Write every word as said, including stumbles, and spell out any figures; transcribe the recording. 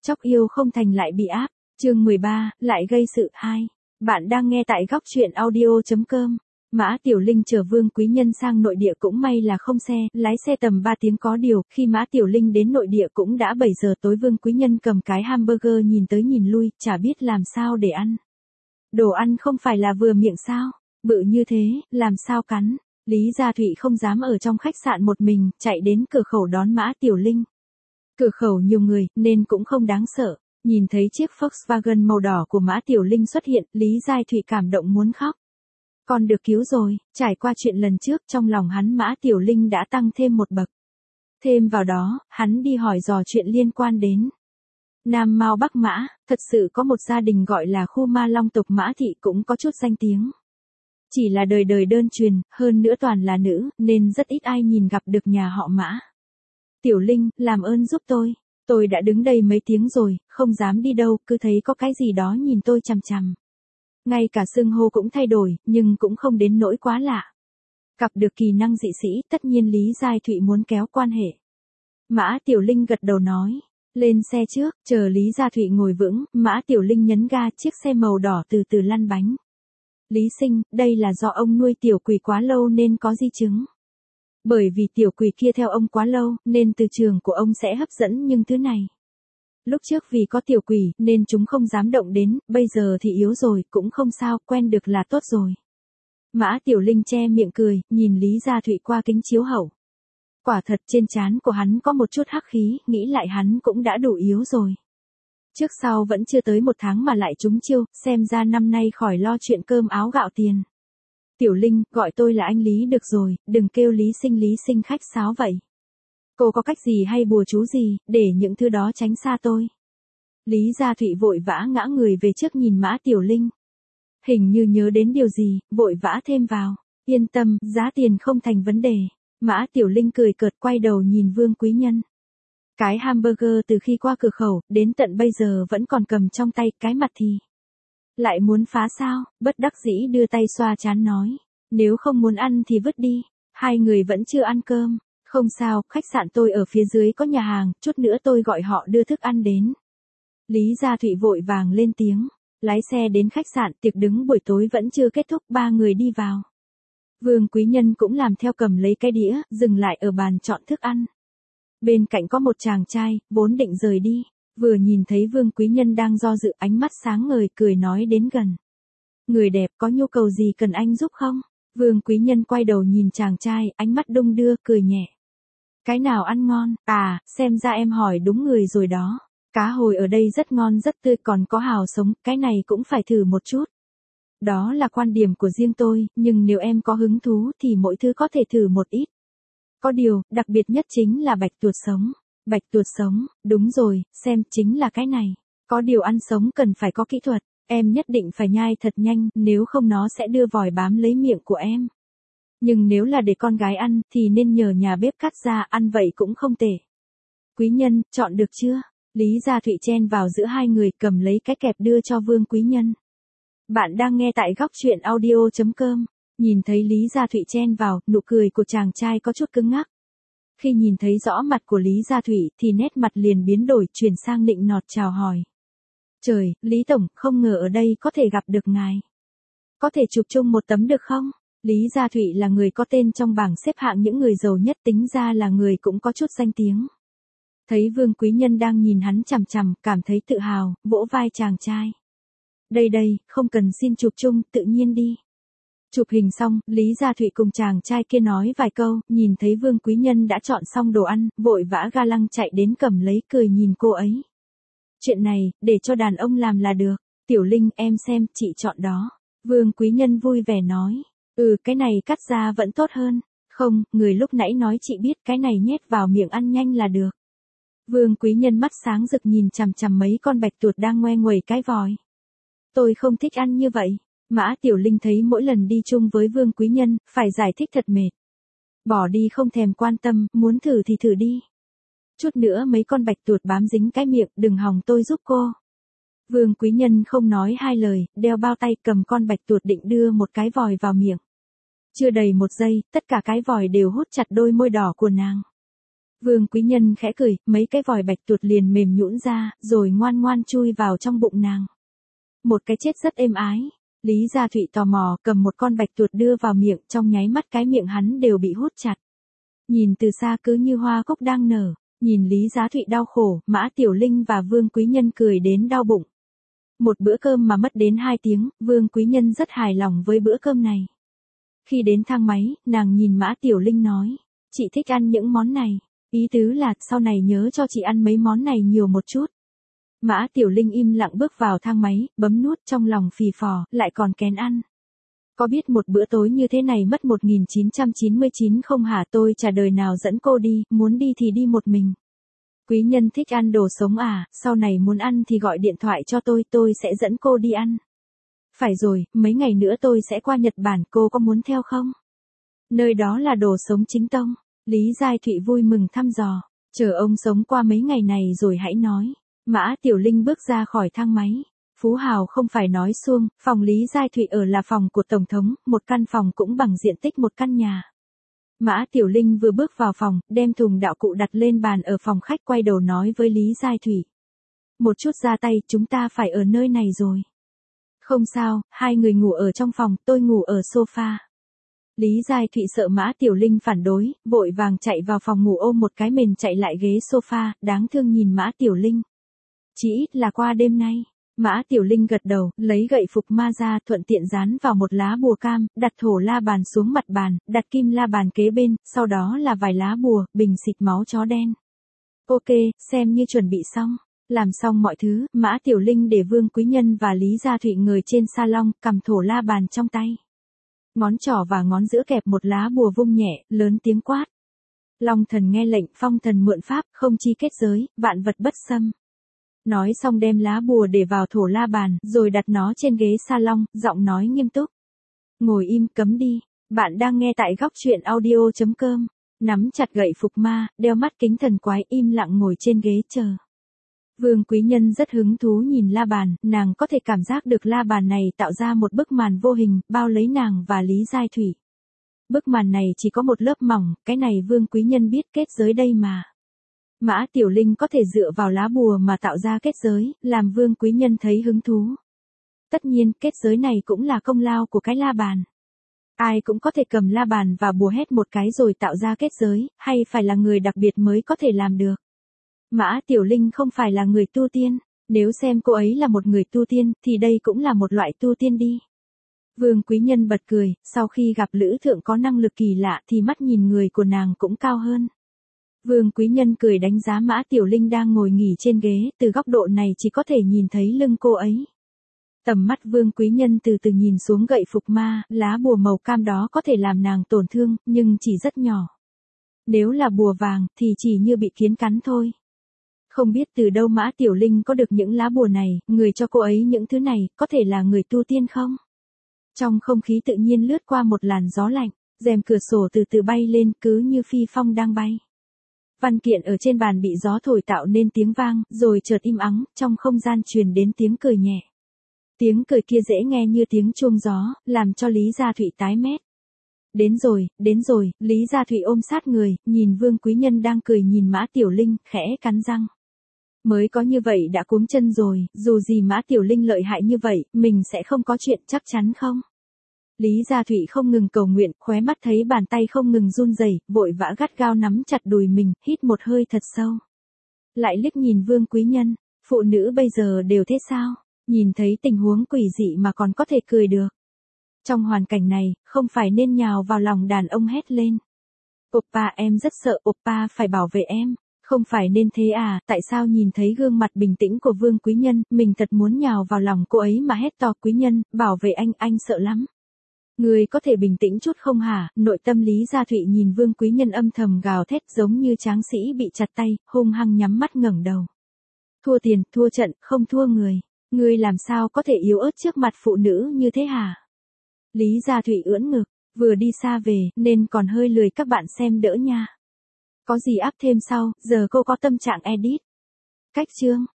Chóc yêu không thành lại bị áp, chương mười ba, lại gây sự hai. Bạn đang nghe tại góc truyện audio.com. Mã Tiểu Linh chở Vương Quý Nhân sang nội địa cũng may là không xe, lái xe tầm ba tiếng có điều, khi Mã Tiểu Linh đến nội địa cũng đã bảy giờ tối. Vương Quý Nhân cầm cái hamburger nhìn tới nhìn lui, chả biết làm sao để ăn. Đồ ăn không phải là vừa miệng sao, bự như thế, làm sao cắn. Lý Gia Thụy không dám ở trong khách sạn một mình, chạy đến cửa khẩu đón Mã Tiểu Linh. Cửa khẩu nhiều người, nên cũng không đáng sợ. Nhìn thấy chiếc Volkswagen màu đỏ của Mã Tiểu Linh xuất hiện, Lý Gia Thụy cảm động muốn khóc. Con được cứu rồi, trải qua chuyện lần trước trong lòng hắn Mã Tiểu Linh đã tăng thêm một bậc. Thêm vào đó, hắn đi hỏi dò chuyện liên quan đến Nam Mao Bắc Mã, thật sự có một gia đình gọi là khu Ma Long tộc Mã Thị cũng có chút danh tiếng. Chỉ là đời đời đơn truyền, hơn nữa toàn là nữ, nên rất ít ai nhìn gặp được nhà họ Mã. Tiểu Linh, làm ơn giúp tôi. Tôi đã đứng đây mấy tiếng rồi, không dám đi đâu, cứ thấy có cái gì đó nhìn tôi chằm chằm. Ngay cả xưng hô cũng thay đổi, nhưng cũng không đến nỗi quá lạ. Gặp được kỳ năng dị sĩ, tất nhiên Lý Gia Thụy muốn kéo quan hệ. Mã Tiểu Linh gật đầu nói. Lên xe trước, chờ Lý Gia Thụy ngồi vững, Mã Tiểu Linh nhấn ga, chiếc xe màu đỏ từ từ lăn bánh. Lý Sinh, đây là do ông nuôi tiểu quỷ quá lâu nên có di chứng. Bởi vì tiểu quỷ kia theo ông quá lâu, nên từ trường của ông sẽ hấp dẫn những thứ này. Lúc trước vì có tiểu quỷ, nên chúng không dám động đến, bây giờ thì yếu rồi, cũng không sao, quen được là tốt rồi. Mã Tiểu Linh che miệng cười, nhìn Lý Gia Thụy qua kính chiếu hậu. Quả thật trên trán của hắn có một chút hắc khí, nghĩ lại hắn cũng đã đủ yếu rồi. Trước sau vẫn chưa tới một tháng mà lại trúng chiêu, xem ra năm nay khỏi lo chuyện cơm áo gạo tiền. Tiểu Linh, gọi tôi là anh Lý được rồi, đừng kêu Lý Sinh Lý Sinh khách sáo vậy. Cô có cách gì hay bùa chú gì, để những thứ đó tránh xa tôi. Lý Gia Thụy vội vã ngã người về trước nhìn Mã Tiểu Linh. Hình như nhớ đến điều gì, vội vã thêm vào. Yên tâm, giá tiền không thành vấn đề. Mã Tiểu Linh cười cợt quay đầu nhìn Vương Quý Nhân. Cái hamburger từ khi qua cửa khẩu, đến tận bây giờ vẫn còn cầm trong tay, cái mặt thì lại muốn phá sao, bất đắc dĩ đưa tay xoa trán nói. Nếu không muốn ăn thì vứt đi, hai người vẫn chưa ăn cơm. Không sao, khách sạn tôi ở phía dưới có nhà hàng, chút nữa tôi gọi họ đưa thức ăn đến. Lý Gia Thụy vội vàng lên tiếng, lái xe đến khách sạn, tiệc đứng buổi tối vẫn chưa kết thúc, ba người đi vào. Vương Quý Nhân cũng làm theo, cầm lấy cái đĩa, dừng lại ở bàn chọn thức ăn. Bên cạnh có một chàng trai, vốn định rời đi, vừa nhìn thấy Vương Quý Nhân đang do dự, ánh mắt sáng ngời, cười nói đến gần. Người đẹp, có nhu cầu gì cần anh giúp không? Vương Quý Nhân quay đầu nhìn chàng trai, ánh mắt đung đưa, cười nhẹ. Cái nào ăn ngon? À, xem ra em hỏi đúng người rồi đó. Cá hồi ở đây rất ngon rất tươi, còn có hào sống, cái này cũng phải thử một chút. Đó là quan điểm của riêng tôi, nhưng nếu em có hứng thú thì mỗi thứ có thể thử một ít. Có điều, đặc biệt nhất chính là bạch tuộc sống. Bạch tuộc sống, đúng rồi, xem, chính là cái này. Có điều ăn sống cần phải có kỹ thuật, em nhất định phải nhai thật nhanh, nếu không nó sẽ đưa vòi bám lấy miệng của em. Nhưng nếu là để con gái ăn, thì nên nhờ nhà bếp cắt ra, ăn vậy cũng không tệ. Quý Nhân, chọn được chưa? Lý Gia Thụy chen vào giữa hai người, cầm lấy cái kẹp đưa cho Vương Quý Nhân. Bạn đang nghe tại góc truyện audio.com. Nhìn thấy Lý Gia Thụy chen vào, nụ cười của chàng trai có chút cứng ngắc. Khi nhìn thấy rõ mặt của Lý Gia Thụy thì nét mặt liền biến đổi, chuyển sang nịnh nọt chào hỏi. Trời, Lý Tổng, không ngờ ở đây có thể gặp được ngài. Có thể chụp chung một tấm được không? Lý Gia Thụy là người có tên trong bảng xếp hạng những người giàu nhất, tính ra là người cũng có chút danh tiếng. Thấy Vương Quý Nhân đang nhìn hắn chằm chằm, cảm thấy tự hào, vỗ vai chàng trai. Đây đây, không cần xin chụp chung, tự nhiên đi. Chụp hình xong, Lý Gia Thụy cùng chàng trai kia nói vài câu, nhìn thấy Vương Quý Nhân đã chọn xong đồ ăn, vội vã ga lăng chạy đến cầm lấy, cười nhìn cô ấy. Chuyện này, để cho đàn ông làm là được. Tiểu Linh, em xem, chị chọn đó. Vương Quý Nhân vui vẻ nói. Ừ, cái này cắt ra vẫn tốt hơn. Không, người lúc nãy nói chị biết, cái này nhét vào miệng ăn nhanh là được. Vương Quý Nhân mắt sáng rực nhìn chằm chằm mấy con bạch tuộc đang ngoe nguẩy cái vòi. Tôi không thích ăn như vậy. Mã Tiểu Linh thấy mỗi lần đi chung với Vương Quý Nhân, phải giải thích thật mệt. Bỏ đi không thèm quan tâm, muốn thử thì thử đi. Chút nữa mấy con bạch tuộc bám dính cái miệng, đừng hòng tôi giúp cô. Vương Quý Nhân không nói hai lời, đeo bao tay, cầm con bạch tuộc định đưa một cái vòi vào miệng. Chưa đầy một giây, tất cả cái vòi đều hút chặt đôi môi đỏ của nàng. Vương Quý Nhân khẽ cười, mấy cái vòi bạch tuột liền mềm nhũn ra, rồi ngoan ngoan chui vào trong bụng nàng. Một cái chết rất êm ái. Lý Gia Thụy tò mò cầm một con bạch tuột đưa vào miệng, trong nháy mắt cái miệng hắn đều bị hút chặt. Nhìn từ xa cứ như hoa cúc đang nở, nhìn Lý Gia Thụy đau khổ, Mã Tiểu Linh và Vương Quý Nhân cười đến đau bụng. Một bữa cơm mà mất đến hai tiếng, Vương Quý Nhân rất hài lòng với bữa cơm này. Khi đến thang máy, nàng nhìn Mã Tiểu Linh nói, chị thích ăn những món này, ý tứ là sau này nhớ cho chị ăn mấy món này nhiều một chút. Mã Tiểu Linh im lặng bước vào thang máy, bấm nút trong lòng phì phò, lại còn kén ăn. Có biết một bữa tối như thế này mất một nghìn chín trăm chín mươi chín không hả? Tôi chả đời nào dẫn cô đi, muốn đi thì đi một mình. Quý nhân thích ăn đồ sống à, sau này muốn ăn thì gọi điện thoại cho tôi, tôi sẽ dẫn cô đi ăn. Phải rồi, mấy ngày nữa tôi sẽ qua Nhật Bản, cô có muốn theo không? Nơi đó là đồ sống chính tông. Lý Giai Thụy vui mừng thăm dò, chờ ông sống qua mấy ngày này rồi hãy nói. Mã Tiểu Linh bước ra khỏi thang máy. Phú hào không phải nói suông, phòng Lý Giai Thụy ở là phòng của Tổng thống, một căn phòng cũng bằng diện tích một căn nhà. Mã Tiểu Linh vừa bước vào phòng, đem thùng đạo cụ đặt lên bàn ở phòng khách, quay đầu nói với Lý Giai Thụy. Một chút ra tay, chúng ta phải ở nơi này rồi. Không sao, hai người ngủ ở trong phòng, tôi ngủ ở sofa. Lý Giai Thụy sợ Mã Tiểu Linh phản đối, vội vàng chạy vào phòng ngủ ôm một cái mền chạy lại ghế sofa, đáng thương nhìn Mã Tiểu Linh. Chỉ ít là qua đêm nay. Mã Tiểu Linh gật đầu, lấy gậy phục ma ra, thuận tiện dán vào một lá bùa cam, đặt thổ la bàn xuống mặt bàn, đặt kim la bàn kế bên, sau đó là vài lá bùa, bình xịt máu chó đen. Ok, xem như chuẩn bị xong. Làm xong mọi thứ, Mã Tiểu Linh để Vương Quý Nhân và Lý Gia Thụy ngồi trên salon, cầm thổ la bàn trong tay. Ngón trỏ và ngón giữa kẹp một lá bùa vung nhẹ, lớn tiếng quát. Long thần nghe lệnh, phong thần mượn pháp, không chi kết giới, vạn vật bất xâm. Nói xong đem lá bùa để vào thổ la bàn, rồi đặt nó trên ghế salon, giọng nói nghiêm túc. Ngồi im, cấm đi. Bạn đang nghe tại góc truyện audio chấm com. Nắm chặt gậy phục ma, đeo mắt kính thần quái, im lặng ngồi trên ghế chờ. Vương Quý Nhân rất hứng thú nhìn la bàn, nàng có thể cảm giác được la bàn này tạo ra một bức màn vô hình, bao lấy nàng và Lý Giai Thụy. Bức màn này chỉ có một lớp mỏng, cái này Vương Quý Nhân biết kết giới đây mà. Mã Tiểu Linh có thể dựa vào lá bùa mà tạo ra kết giới, làm Vương Quý Nhân thấy hứng thú. Tất nhiên, kết giới này cũng là công lao của cái la bàn. Ai cũng có thể cầm la bàn và bùa hét một cái rồi tạo ra kết giới, hay phải là người đặc biệt mới có thể làm được. Mã Tiểu Linh không phải là người tu tiên, nếu xem cô ấy là một người tu tiên, thì đây cũng là một loại tu tiên đi. Vương Quý Nhân bật cười, sau khi gặp Lữ Thượng có năng lực kỳ lạ thì mắt nhìn người của nàng cũng cao hơn. Vương Quý Nhân cười đánh giá Mã Tiểu Linh đang ngồi nghỉ trên ghế, từ góc độ này chỉ có thể nhìn thấy lưng cô ấy. Tầm mắt Vương Quý Nhân từ từ nhìn xuống gậy phục ma, lá bùa màu cam đó có thể làm nàng tổn thương, nhưng chỉ rất nhỏ. Nếu là bùa vàng, thì chỉ như bị kiến cắn thôi. Không biết từ đâu Mã Tiểu Linh có được những lá bùa này, người cho cô ấy những thứ này, có thể là người tu tiên không? Trong không khí tự nhiên lướt qua một làn gió lạnh, rèm cửa sổ từ từ bay lên, cứ như phi phong đang bay. Văn kiện ở trên bàn bị gió thổi tạo nên tiếng vang, rồi chợt im ắng, trong không gian truyền đến tiếng cười nhẹ. Tiếng cười kia dễ nghe như tiếng chuông gió, làm cho Lý Gia Thụy tái mét. Đến rồi, đến rồi, Lý Gia Thụy ôm sát người, nhìn Vương Quý Nhân đang cười nhìn Mã Tiểu Linh, khẽ cắn răng. Mới có như vậy đã cuống chân rồi, dù gì Mã Tiểu Linh lợi hại như vậy, mình sẽ không có chuyện, chắc chắn không? Lý Gia Thụy không ngừng cầu nguyện, khóe mắt thấy bàn tay không ngừng run rẩy, vội vã gắt gao nắm chặt đùi mình, hít một hơi thật sâu. Lại liếc nhìn Vương Quý Nhân, phụ nữ bây giờ đều thế sao? Nhìn thấy tình huống quỷ dị mà còn có thể cười được. Trong hoàn cảnh này, không phải nên nhào vào lòng đàn ông hét lên. Oppa em rất sợ, Oppa phải bảo vệ em. Không phải nên thế à, tại sao nhìn thấy gương mặt bình tĩnh của Vương Quý Nhân, mình thật muốn nhào vào lòng cô ấy mà hét to, Quý Nhân, bảo vệ anh, anh sợ lắm. Người có thể bình tĩnh chút không hả? Nội tâm Lý Gia Thụy nhìn Vương Quý Nhân âm thầm gào thét giống như tráng sĩ bị chặt tay, hung hăng nhắm mắt ngẩng đầu. Thua tiền, thua trận, không thua người. Ngươi làm sao có thể yếu ớt trước mặt phụ nữ như thế hả? Lý Gia Thụy ưỡn ngực, vừa đi xa về, nên còn hơi lười các bạn xem đỡ nha. Có gì áp thêm sau, giờ cô có tâm trạng edit. Cách chương.